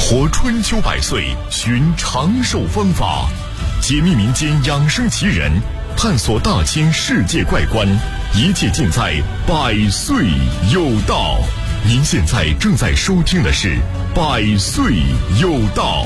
活春秋百岁，寻长寿方法，解密民间养生奇人，探索大千世界怪观，一切尽在百岁有道。您现在正在收听的是百岁有道。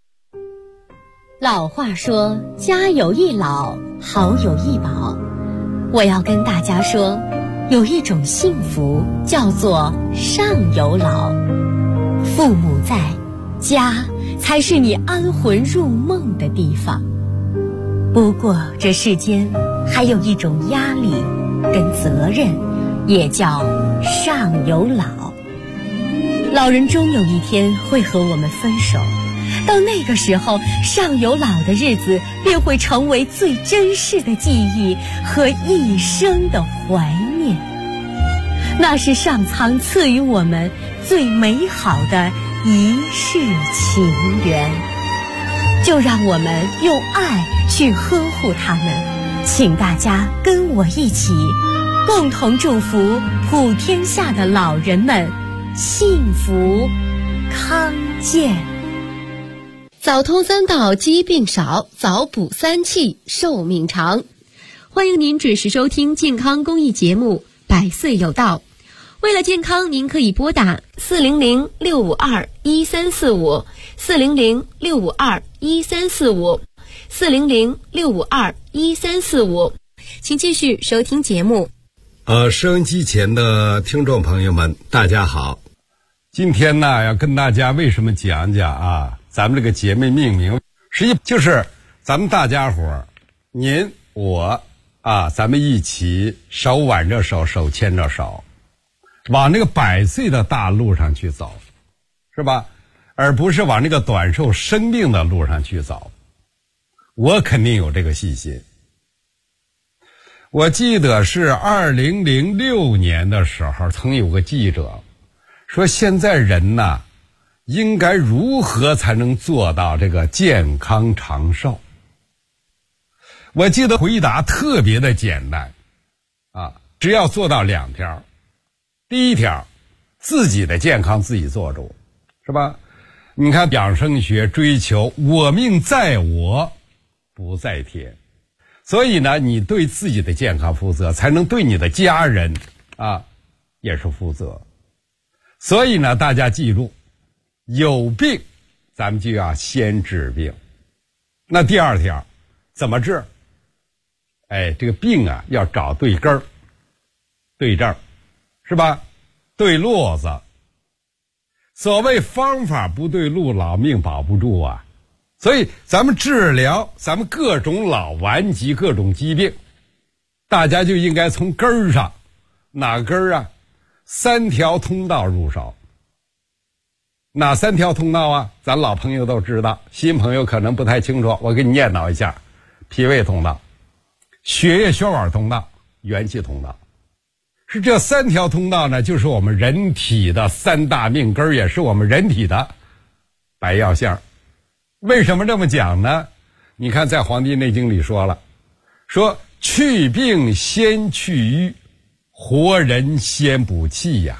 老话说，家有一老，好有一宝。我要跟大家说，有一种幸福叫做上有老。父母在，家才是你安魂入梦的地方。不过这世间还有一种压力跟责任，也叫上有老。老人终有一天会和我们分手，到那个时候，上有老的日子便会成为最珍视的记忆和一生的怀念。那是上苍赐予我们最美好的一世情缘，就让我们用爱去呵护他们。请大家跟我一起，共同祝福普天下的老人们幸福康健。早通三道，疾病少；早补三气，寿命长。欢迎您准时收听健康公益节目《百岁有道》。为了健康，您可以拨打400-652-1345、400-652-1345、400-652-1345。请继续收听节目。 收音机前的听众朋友们，大家好。今天呢，要跟大家为什么讲讲咱们这个节目命名，实际就是咱们大家伙，您我咱们一起手挽着手，手牵着手，往那个百岁的大路上去走，是吧？而不是往那个短寿生命的路上去走。我肯定有这个信心。我记得是2006年的时候，曾有个记者说，现在人呐，应该如何才能做到这个健康长寿？我记得回答特别的简单只要做到2条。第一条，自己的健康自己做主，是吧？你看养生学追求我命在我不在天，所以呢，你对自己的健康负责，才能对你的家人也是负责。所以呢，大家记住，有病咱们就要先治病。那第2条怎么治？这个病要找对根儿对症，是吧？对路子。所谓方法不对路，老命保不住啊。所以咱们治疗咱们各种老顽疾各种疾病，大家就应该从根儿上。哪根儿3条通道入手。哪3条通道咱老朋友都知道，新朋友可能不太清楚，我给你念叨一下。脾胃通道、血液血管通道、元气通道。是这3条通道呢，就是我们人体的3大命根，也是我们人体的白药馅。为什么这么讲呢？你看在《黄帝内经》里说了，说去病先去瘀，活人先补气呀。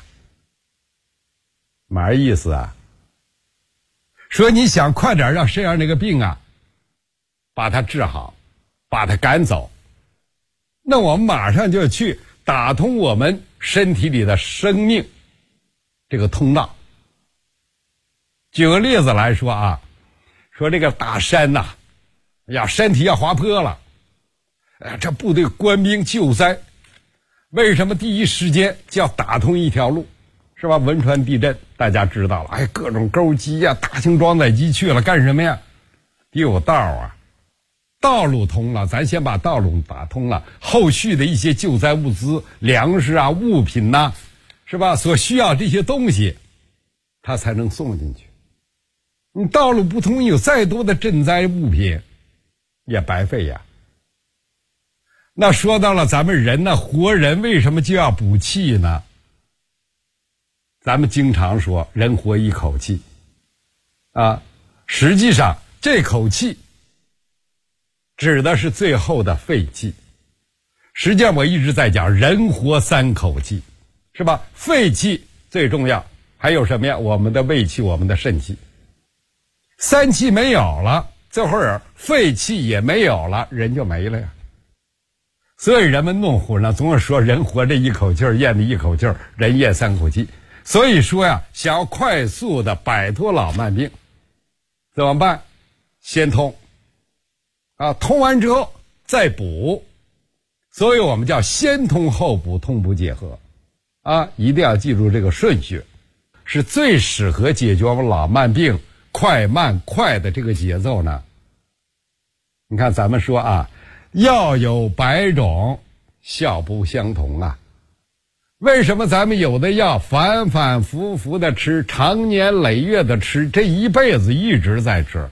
嘛意思说你想快点让身上那个病把它治好，把它赶走，那我们马上就去打通我们身体里的生命这个通道。举个例子来说说这个大山山体要滑坡了，这部队官兵救灾，为什么第一时间就要打通一条路，是吧？汶川地震大家知道了，各种钩机大型装载机去了干什么呀？得有道道路通了，咱先把道路打通了，后续的一些救灾物资、粮食物品是吧？所需要这些东西，它才能送进去。你道路不通，有再多的赈灾物品也白费呀。那说到了咱们人活人为什么就要补气呢？咱们经常说人活一口气实际上这口气指的是最后的废气。实际上我一直在讲人活3口气，是吧？废气最重要，还有什么呀？我们的胃气，我们的肾气。 三气没有了，这会儿肺气也没有了，人就没了呀。所以人们弄混了，总是说人活着一口气儿，咽的一口气儿，人咽三口气。所以说呀，想要快速的摆脱老慢病，怎么办？先通啊，通完之后再补。所以我们叫先通后补，通补结合啊，一定要记住这个顺序，是最适合解决我们老慢病快慢快的这个节奏呢。你看咱们说啊，药有百种，效不相同啊。为什么咱们有的药反反复复的吃，长年累月的吃，这一辈子一直在吃，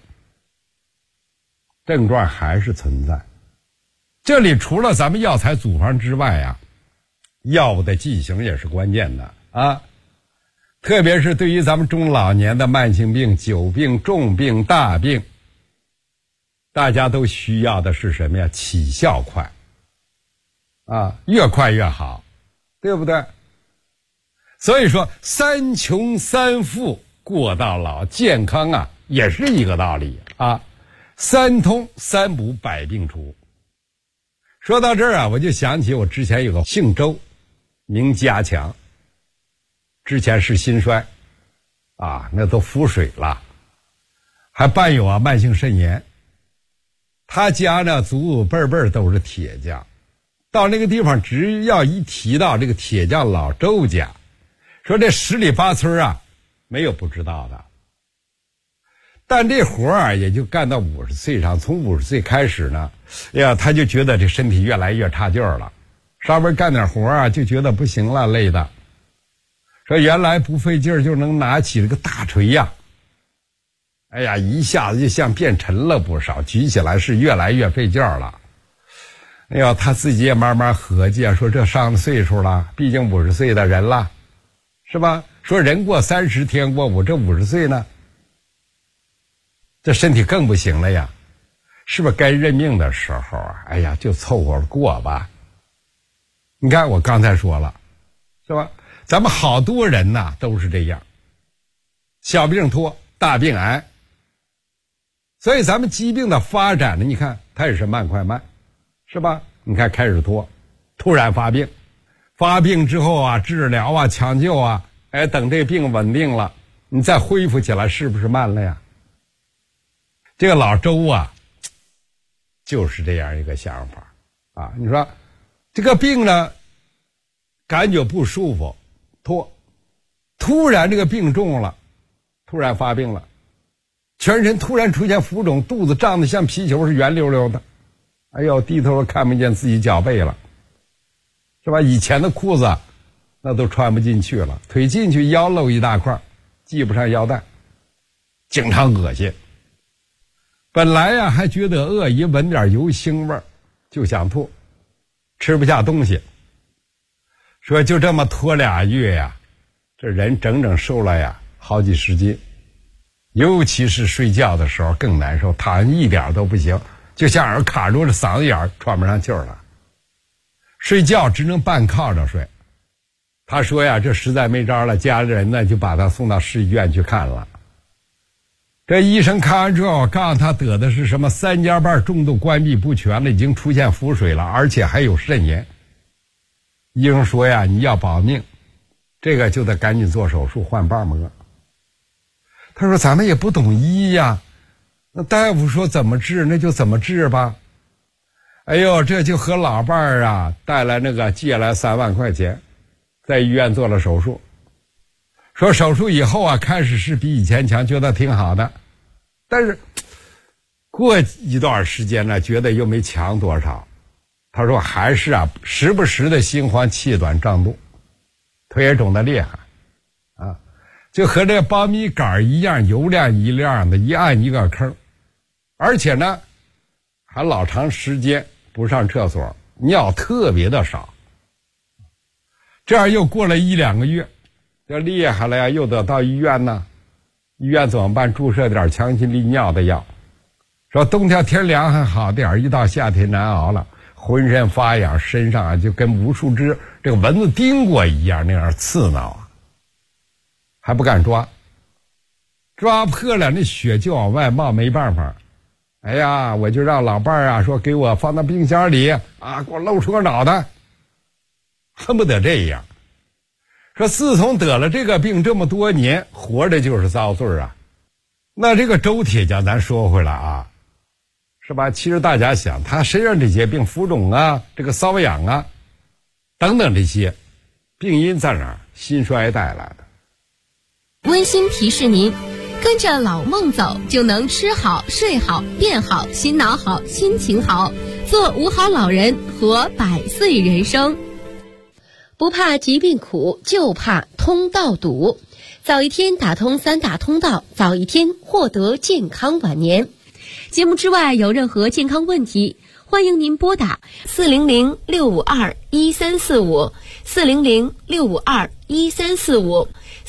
症状还是存在？这里除了咱们药材组方之外啊，药物的剂型也是关键的啊。特别是对于咱们中老年的慢性病、久病、重病、大病，大家都需要的是什么呀？起效快啊，越快越好，对不对？所以说三穷三富过到老，健康啊也是一个道理啊。三通三补，百病除。说到这儿啊，我就想起我之前有个姓周名家强，之前是心衰啊，那都腹水了，还伴有慢性肾炎。他家呢祖祖辈辈都是铁匠，到那个地方只要一提到这个铁匠老周家，说这十里八村啊没有不知道的。但这活啊也就干到50岁上，从50岁开始呢，哎呀，他就觉得这身体越来越差劲儿了，稍微干点活啊就觉得不行了，累的。说原来不费劲儿就能拿起这个大锤呀，哎呀，一下子就像变沉了不少，举起来是越来越费劲儿了。哎呀，他自己也慢慢合计啊，说这上了岁数了，毕竟50岁的人了，是吧？说人过30天过5，这50岁呢，这身体更不行了呀，是不是该认命的时候啊？哎呀，就凑合过吧。你看我刚才说了，是吧？咱们好多人呐都是这样，小病拖，大病挨。所以咱们疾病的发展呢，你看它也是慢快慢，是吧？你看开始拖，突然发病，发病之后啊，治疗啊，抢救啊，哎，等这病稳定了，你再恢复起来，是不是慢了呀？这个老周啊，就是这样一个想法啊。你说这个病呢，感觉不舒服，拖，突然这个病重了，突然发病了，全身突然出现浮肿，肚子胀得像皮球是圆溜溜的，哎呦，低头看不见自己脚背了，是吧？以前的裤子那都穿不进去了，腿进去腰露一大块，系不上腰带，经常恶心。本来呀还觉得饿，一闻点油腥味就想吐，吃不下东西。说就这么拖2月呀，这人整整瘦了呀好几10斤，尤其是睡觉的时候更难受，躺一点都不行，就像是卡住了嗓子眼，喘不上气儿了。睡觉只能半靠着睡。他说呀，这实在没招了，家里人呢就把他送到市医院去看了。这医生看完之后告诉他得的是什么3家瓣重度关闭不全了，已经出现腹水了，而且还有肾炎。医生说呀，你要保命，这个就得赶紧做手术换瓣膜。他说咱们也不懂医呀，那大夫说怎么治那就怎么治吧。哎呦，这就和老伴儿啊带来那个借来3万块钱，在医院做了手术。说手术以后啊，开始是比以前强，觉得挺好的，但是过一段时间呢，觉得又没强多少。他说还是啊，时不时的心慌气短胀肚，腿也肿得厉害啊，就和这苞米杆一样，油亮一亮的，一按一个坑，而且呢还老长时间不上厕所，尿特别的少。这样又过了1-2个月，这厉害了呀，又得到医院呢。医院怎么办？注射点强心利尿的药。说冬天天凉还好点，一到夏天难熬了，浑身发痒，身上啊就跟无数只这个蚊子叮过一样，那样刺挠啊，还不敢抓。 抓破了那血就往外冒，没办法。哎呀，我就让老伴儿啊说给我放到冰箱里啊，给我露出个脑袋，恨不得这样。说自从得了这个病这么多年，活着就是遭罪啊。那这个周铁匠咱说回来啊，是吧？其实大家想，他身上这些病，浮肿啊，这个瘙痒啊等等这些病因在哪儿？心衰带来的。 温馨提示您，跟着老孟走，就能吃好、睡好、变好、心脑好、心情好，做五好老人，活100岁人生。不怕疾病苦，就怕通道堵。早一天打通3大通道，早一天获得健康晚年。节目之外有任何健康问题，欢迎您拨打400-652-1345 400-652-1345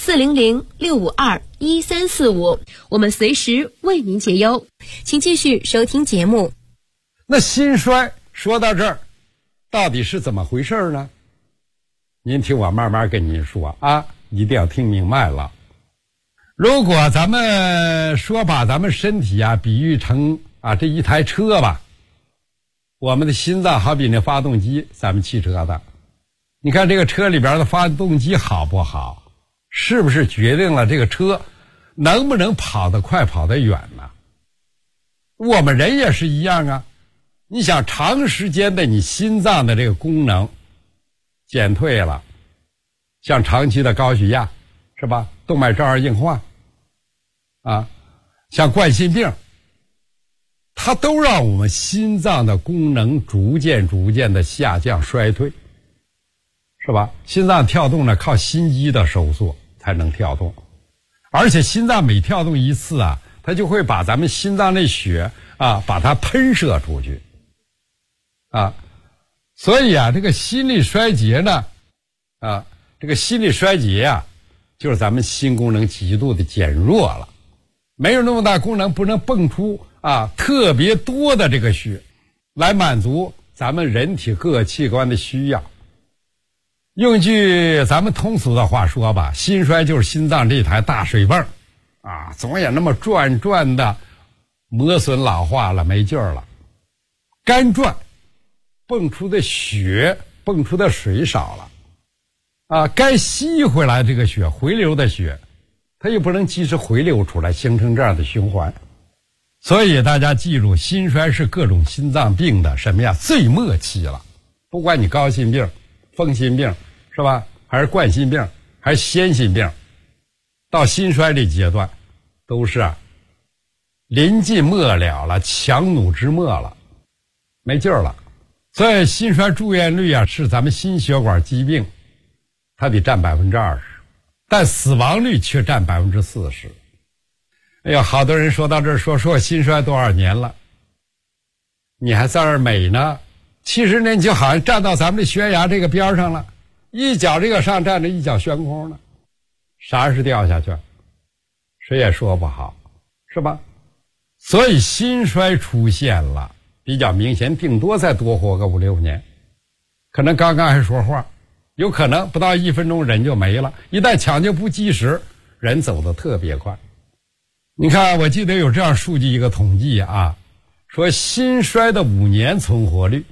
400-652-1345，我们随时为您解忧。请继续收听节目。 那心衰说到这儿，到底是怎么回事呢？您听我慢慢跟您说啊，一定要听明白了。如果咱们说把咱们身体啊比喻成啊这一台车吧，我们的心脏好比那发动机，咱们汽车的，你看这个车里边的发动机好不好，是不是决定了这个车能不能跑得快跑得远呢？我们人也是一样啊，你想长时间的你心脏的这个功能减退了，像长期的高血压是吧，动脉粥样硬化啊，像冠心病，它都让我们心脏的功能逐渐的下降衰退，是吧？心脏跳动呢，靠心肌的收缩才能跳动，而且心脏每跳动一次啊，它就会把咱们心脏的血啊把它喷射出去啊。所以啊，这个心力衰竭呢啊，这个心力衰竭啊，就是咱们心功能极度的减弱了，没有那么大功能，不能蹦出啊特别多的这个血来满足咱们人体各个器官的需要。用句咱们通俗的话说吧，心衰就是心脏这台大水泵啊，总也那么转的磨损老化了，没劲儿了，干转，蹦出的血蹦出的水少了啊，该吸回来这个血，回流的血它又不能及时回流出来，形成这样的循环。所以大家记住，心衰是各种心脏病的什么呀？最末期了。不管你高心病、风心病是吧，还是冠心病，还是先心病，到心衰这阶段都是临近末了了，强弩之末了，没劲儿了。所以心衰住院率啊是咱们心血管疾病它得占 20%， 但死亡率却占 40%。 哎呀，好多人说到这儿说心衰多少年了，你还在这儿美呢，70年就好像站到咱们的悬崖这个边上了，一脚这个上站着，一脚悬空了，啥时掉下去谁也说不好，是吧？所以心衰出现了比较明显，顶多再多活个5、6年，可能刚刚还说话，有可能不到1分钟人就没了，一旦抢救不及时，人走得特别快。你看，我记得有这样数据一个统计啊，说心衰的5年存活率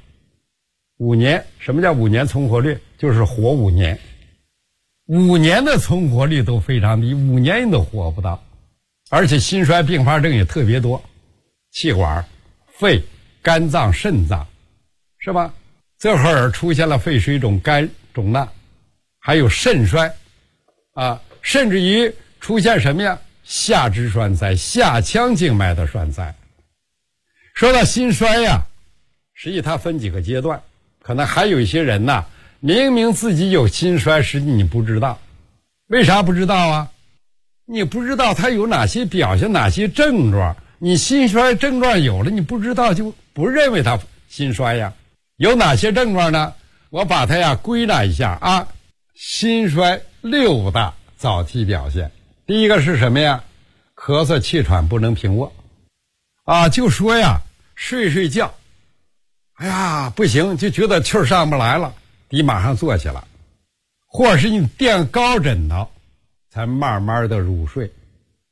，5年，什么叫5年存活率？就是活5年，5年的存活率都非常低，5年你都活不到。而且心衰并发症也特别多，气管、肺、肝脏、肾脏，是吧？这会儿出现了肺水肿、肝肿大，还有肾衰啊，甚至于出现什么呀？下肢栓塞、下腔静脉的栓塞。说到心衰呀，实际它分几个阶段，可能还有一些人呐，明明自己有心衰，实际你不知道。为啥不知道啊？你不知道它有哪些表现，哪些症状，你心衰症状有了，你不知道就不认为它心衰呀。有哪些症状呢？我把它呀归纳一下啊，心衰6大早期表现。第一个是什么呀？咳嗽气喘不能平卧啊，就说呀睡觉，哎呀不行，就觉得气儿上不来了，得马上坐起来，或者是你垫高枕头才慢慢的入睡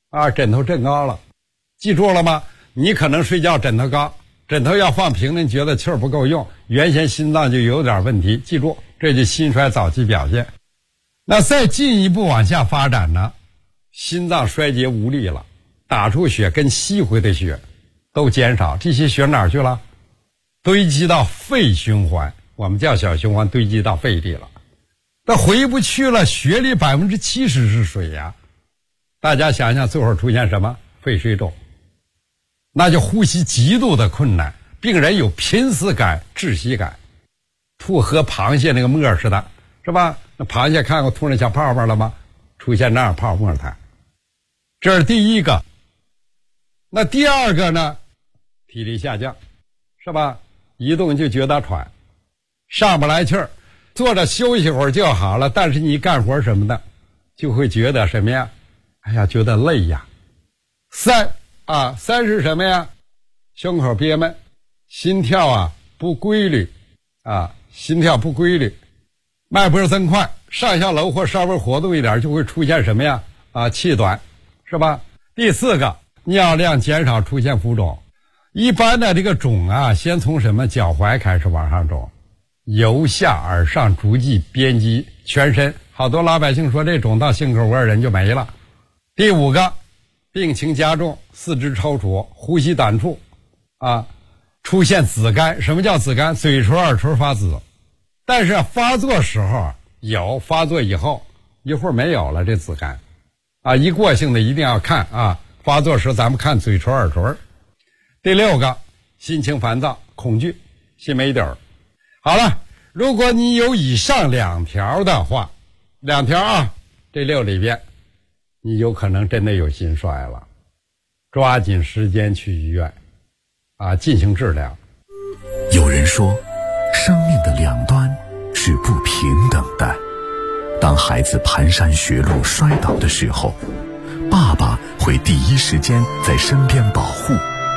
枕头震高了，记住了吗？你可能睡觉枕头高，枕头要放平了，你觉得气儿不够用，原先心脏就有点问题，记住，这就心衰早期表现。那再进一步往下发展呢，心脏衰竭无力了，打出血跟吸回的血都减少，这些血哪儿去了？堆积到肺循环，我们叫小循环，堆积到肺里了，那回不去了，血里70%是水呀。大家想想，最后出现什么？肺水肿，那就呼吸极度的困难，病人有濒死感、窒息感，吐和螃蟹那个沫似的，是吧？那螃蟹看过吐那小泡泡了吗？出现那样泡沫态，这是第一个。那第二个呢？体力下降，是吧？一动就觉得喘，上不来气儿，坐着休息会儿就好了，但是你干活什么的就会觉得什么呀？哎呀，觉得累呀。三是什么呀？胸口憋闷，心跳不规律心跳不规律，脉搏增快，上下楼或稍微活动一点就会出现什么呀？气短，是吧？第四个，尿量减少，出现浮肿。一般的这个肿先从什么脚踝开始往上肿，由下而上逐季遍及全身，好多老百姓说这肿到心口窝人就没了。第五个，病情加重，四肢抽搐，呼吸短促出现紫绀。什么叫紫绀？嘴唇耳垂发紫，但是发作时候有，发作以后一会儿没有了，这紫绀一过性的一定要看发作时咱们看嘴唇耳垂。第六个，心情烦躁，恐惧，心没底儿。好了，如果你有以上2条的话，2条这6里边你有可能真的有心衰了，抓紧时间去医院进行治疗。 有人说，生命的两端是不平等的。当孩子蹒跚学路摔倒的时候，爸爸会第一时间在身边保护。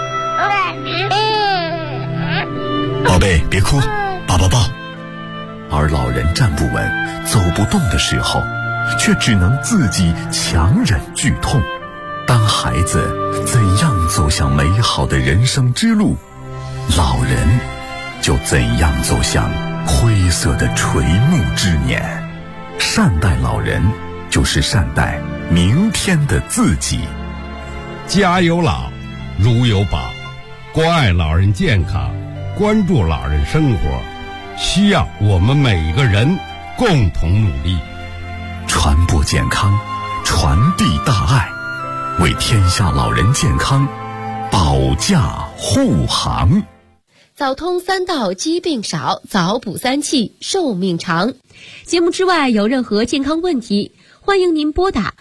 宝贝，别哭，爸爸抱。 而老人站不稳、走不动的时候，却只能自己强忍剧痛。当孩子怎样走向美好的人生之路，老人就怎样走向灰色的垂暮之年。善待老人，就是善待明天的自己。 家有老，如有宝，关爱老人健康，关注老人生活，需要我们每个人共同努力。 传播健康，传递大爱，为天下老人健康保驾护航。 早通3道，疾病少；早补3气，寿命长。节目之外有任何健康问题，欢迎您拨打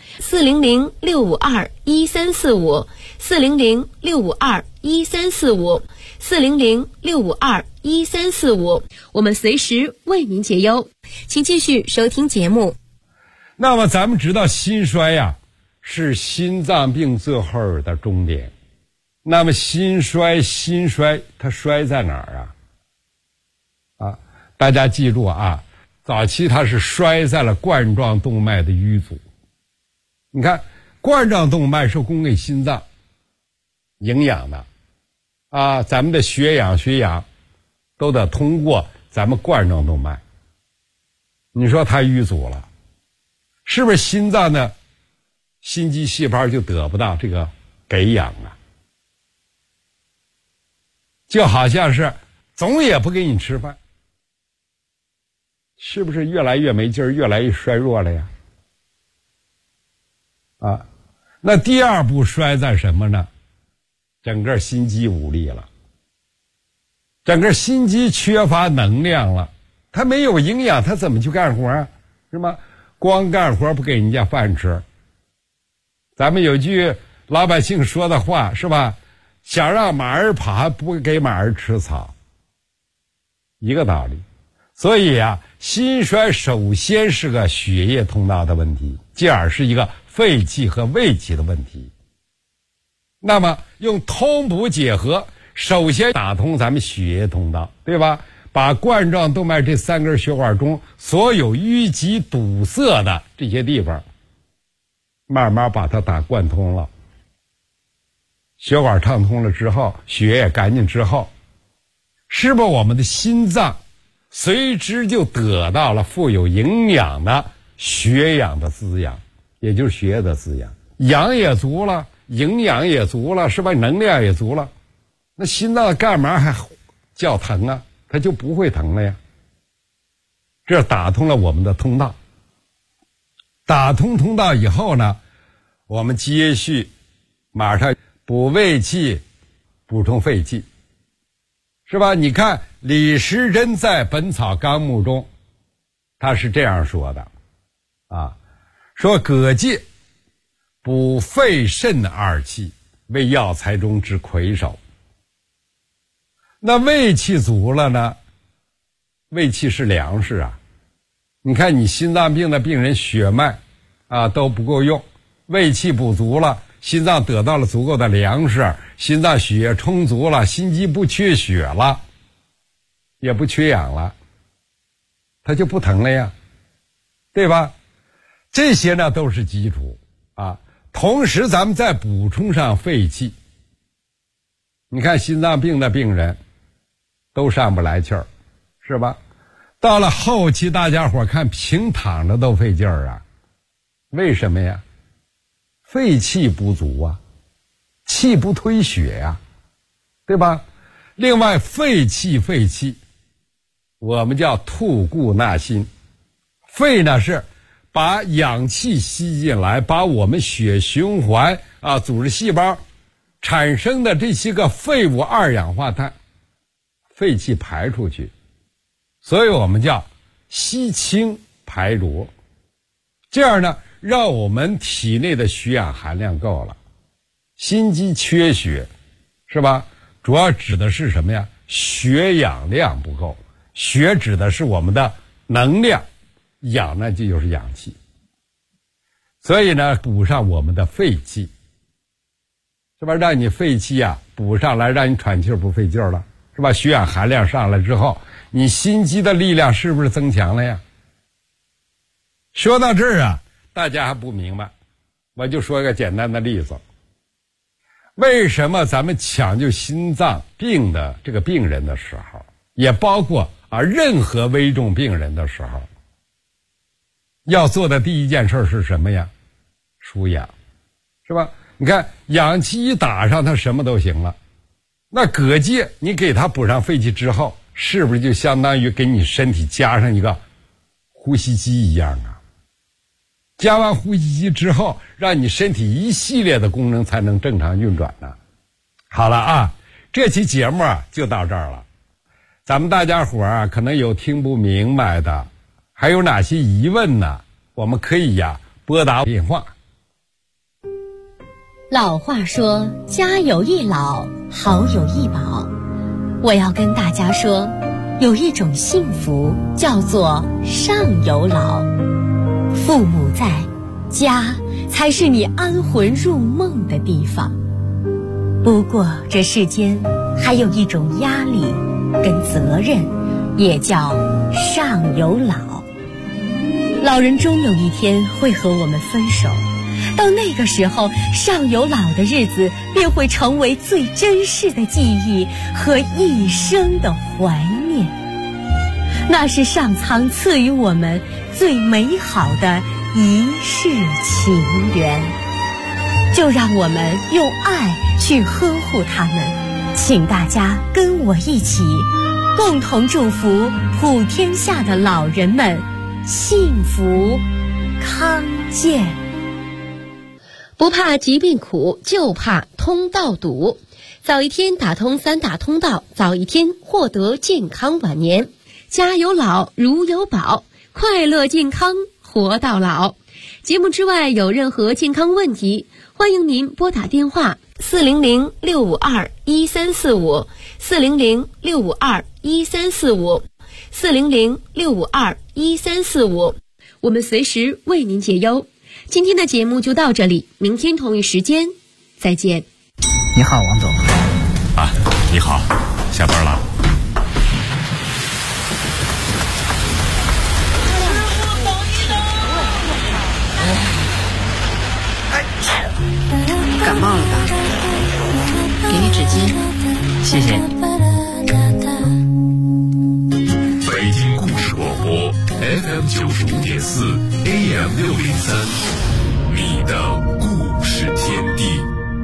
400-652-1345 400-652-1345 400-652-1345，我们随时为您解忧。请继续收听节目。 那么咱们知道心衰是心脏病最后的终点。那么心衰它衰在哪儿大家记住早期它是衰在了冠状动脉的瘀阻。你看，冠状动脉是供给心脏营养的咱们的血氧都得通过咱们冠状动脉。你说它瘀阻了，是不是心脏的心肌细胞就得不到这个给养就好像是总也不给你吃饭，是不是越来越没劲儿，越来越衰弱了呀？那第二步衰在什么呢？整个心肌无力了，整个心肌缺乏能量了，它没有营养，它怎么去干活是吗？光干活不给人家饭吃。咱们有句老百姓说的话是吧？想让马儿跑，还不给马儿吃草，一个道理。所以心衰首先是个血液通道的问题，继而是一个肺气和胃气的问题。那么用通补结合，首先打通咱们血液通道，对吧？把冠状动脉这3根血管中所有淤积堵塞的这些地方，慢慢把它打贯通了， 血管畅通了之后，血也干净之后，是不是我们的心脏随之就得到了富有营养的血氧的滋养，也就是血液的滋养，氧也足了，营养也足了，是吧？能量也足了，那心脏干嘛还叫疼啊？它就不会疼了呀。这打通了我们的通道，打通通道以后呢，我们接续马上补胃气，补充肺气，是吧？你看李时珍在《本草纲目》中，他是这样说的啊，说葛芥补肺肾二气，为药材中之魁首。那胃气足了呢？胃气是粮食啊！你看你心脏病的病人血脉啊都不够用，胃气不足了，心脏得到了足够的粮食，心脏血液充足了，心肌不缺血了，也不缺氧了，它就不疼了呀，对吧？这些呢都是基础啊。同时咱们再补充上肺气。你看心脏病的病人都上不来气儿，是吧？到了后期大家伙看平躺着都费劲儿啊，为什么呀？肺气不足啊，气不推血呀，对吧？另外肺气我们叫吐故纳新，肺呢是把氧气吸进来，把我们血循环啊组织细胞产生的这些个废物二氧化碳肺气排出去，所以我们叫吸清排浊，这样呢让我们体内的血氧含量够了。心肌缺血是吧？主要指的是什么呀？血氧量不够，血指的是我们的能量，氧呢这就是氧气。所以呢补上我们的肺气，是吧？让你肺气啊补上来，让你喘气不费劲了，是吧？血氧含量上来之后，你心肌的力量是不是增强了呀？说到这儿啊，大家还不明白，我就说一个简单的例子。为什么咱们抢救心脏病的这个病人的时候，也包括任何危重病人的时候，要做的第一件事是什么呀？输氧，是吧？你看氧气一打上，它什么都行了。那葛芥你给它补上肺气之后，是不是就相当于给你身体加上一个呼吸机一样啊？加完呼吸机之后，让你身体一系列的功能才能正常运转呢。好了啊，这期节目就到这儿了。咱们大家伙可能有听不明白的，还有哪些疑问呢？我们可以拨打电话。 老话说，家有一老，好有一宝。我要跟大家说，有一种幸福叫做上有老。父母在，家才是你安魂入梦的地方。不过这世间还有一种压力跟责任，也叫上有老。老人终有一天会和我们分手，到那个时候，上有老的日子便会成为最珍视的记忆和一生的怀念。那是上苍赐予我们最美好的一世情缘，就让我们用爱去呵护他们。请大家跟我一起，共同祝福普天下的老人们幸福康健。 不怕疾病苦，就怕通道堵。早一天打通3大通道，早一天获得健康晚年。家有老，如有宝，快乐健康活到老。节目之外有任何健康问题，欢迎您拨打电话400-652-1345 400-652-1345 400-652-1345，我们随时为您解忧。今天的节目就到这里，明天同一时间再见。 你好，王总。 你好，下班了。 感冒了吧？ 谢谢。 北京故事广播 FM 95.4 AM 603，你的故事天地。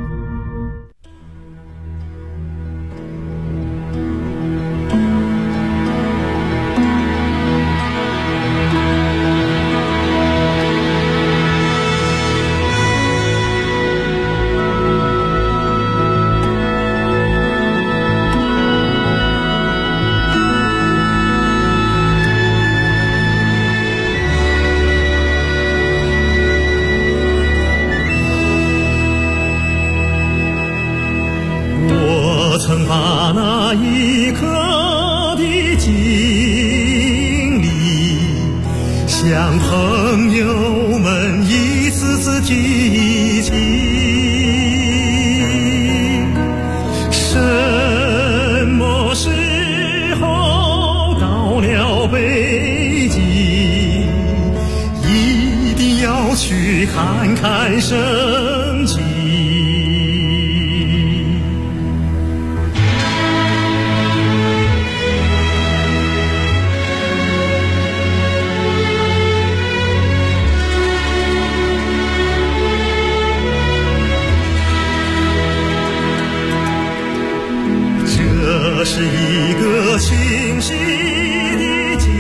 曾把那一刻的经历向朋友们一次次提起，什么时候到了北京，一定要去看看盛景。这是一个清晰的经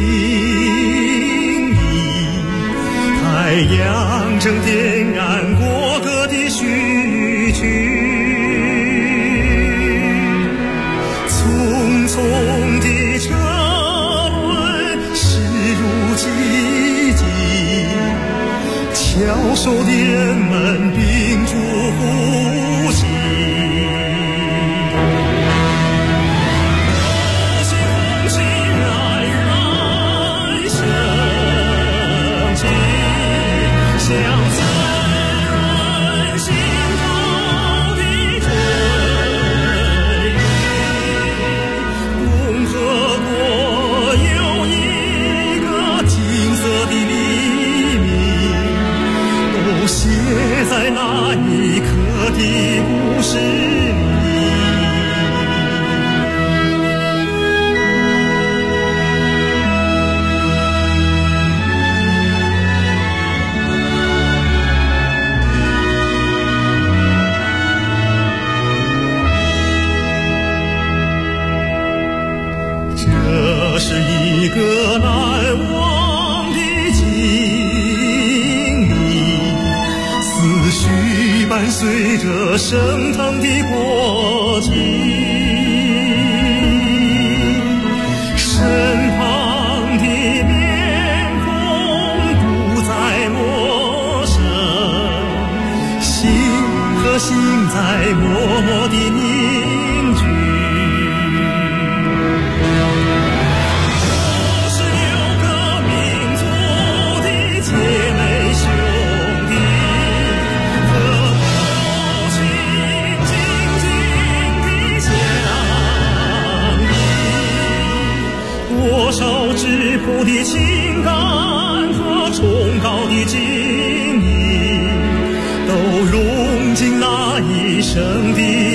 历，太阳正点燃过客的序曲，匆匆的车轮驶入寂静，翘首的人们屏住呼吸。在那一刻的故事里，这是一个难忘的经历，思绪伴随着升腾的国旗，身旁的面孔不再陌生，心和心在默默地凝聚。多少质朴的情感和崇高的敬意，都融进那一生的